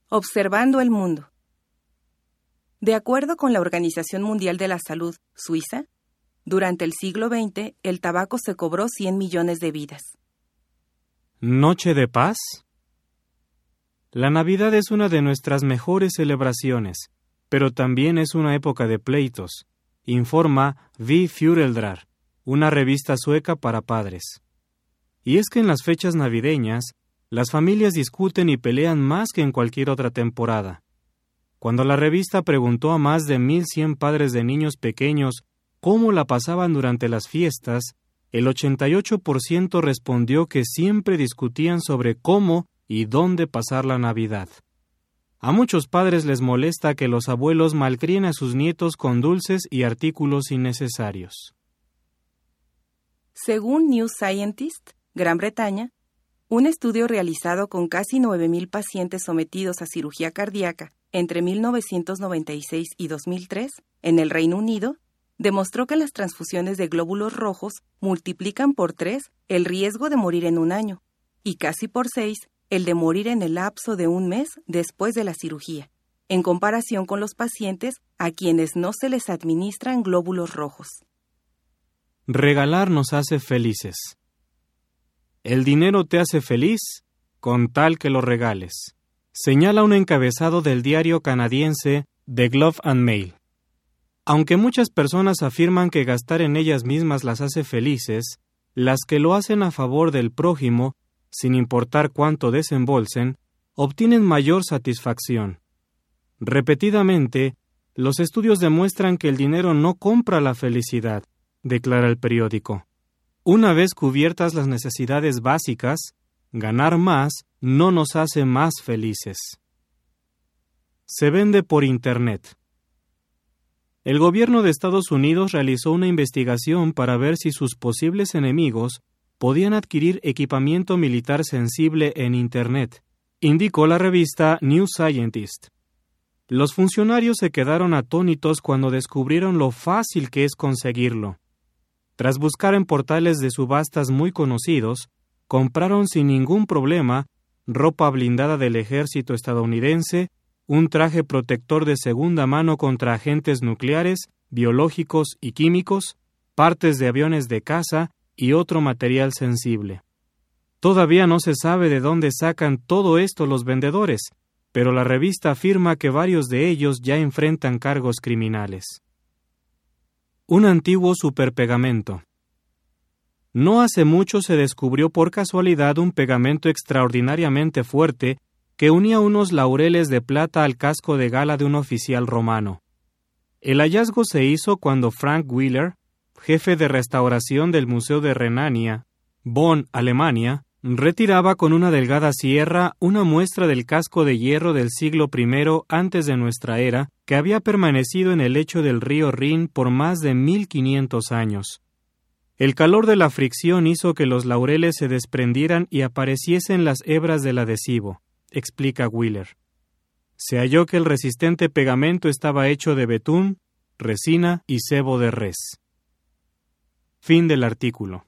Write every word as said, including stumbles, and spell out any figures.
Observando el mundo. De acuerdo con la Organización Mundial de la Salud, Suiza, durante el siglo veinte, el tabaco se cobró cien millones de vidas. ¿Noche de paz? La Navidad es una de nuestras mejores celebraciones, pero también es una época de pleitos, informa Vi Föräldrar, una revista sueca para padres. Y es que en las fechas navideñas, las familias discuten y pelean más que en cualquier otra temporada. Cuando la revista preguntó a más de mil cien padres de niños pequeños cómo la pasaban durante las fiestas, el ochenta y ocho por ciento respondió que siempre discutían sobre cómo y dónde pasar la Navidad. A muchos padres les molesta que los abuelos malcríen a sus nietos con dulces y artículos innecesarios. Según New Scientist, Gran Bretaña, un estudio realizado con casi nueve mil pacientes sometidos a cirugía cardíaca entre mil novecientos noventa y seis y dos mil tres, en el Reino Unido, demostró que las transfusiones de glóbulos rojos multiplican por tres el riesgo de morir en un año y casi por seis el de morir en el lapso de un mes después de la cirugía, en comparación con los pacientes a quienes no se les administran glóbulos rojos. Regalar nos hace felices. El dinero te hace feliz con tal que lo regales, señala un encabezado del diario canadiense The Globe and Mail. Aunque muchas personas afirman que gastar en ellas mismas las hace felices, las que lo hacen a favor del prójimo, sin importar cuánto desembolsen, obtienen mayor satisfacción. Repetidamente, los estudios demuestran que el dinero no compra la felicidad, declara el periódico. Una vez cubiertas las necesidades básicas, ganar más no nos hace más felices. Se vende por Internet. El gobierno de Estados Unidos realizó una investigación para ver si sus posibles enemigos podían adquirir equipamiento militar sensible en Internet, indicó la revista New Scientist. Los funcionarios se quedaron atónitos cuando descubrieron lo fácil que es conseguirlo. Tras buscar en portales de subastas muy conocidos, compraron sin ningún problema ropa blindada del ejército estadounidense, un traje protector de segunda mano contra agentes nucleares, biológicos y químicos, partes de aviones de caza y otro material sensible. Todavía no se sabe de dónde sacan todo esto los vendedores, pero la revista afirma que varios de ellos ya enfrentan cargos criminales. Un antiguo superpegamento. No hace mucho se descubrió por casualidad un pegamento extraordinariamente fuerte que unía unos laureles de plata al casco de gala de un oficial romano. El hallazgo se hizo cuando Frank Wheeler, jefe de restauración del Museo de Renania, Bonn, Alemania, retiraba con una delgada sierra una muestra del casco de hierro del siglo primero antes de nuestra era, que había permanecido en el lecho del río Rin por más de mil quinientos años. El calor de la fricción hizo que los laureles se desprendieran y apareciesen las hebras del adhesivo, explica Wheeler. Se halló que el resistente pegamento estaba hecho de betún, resina y sebo de res. Fin del artículo.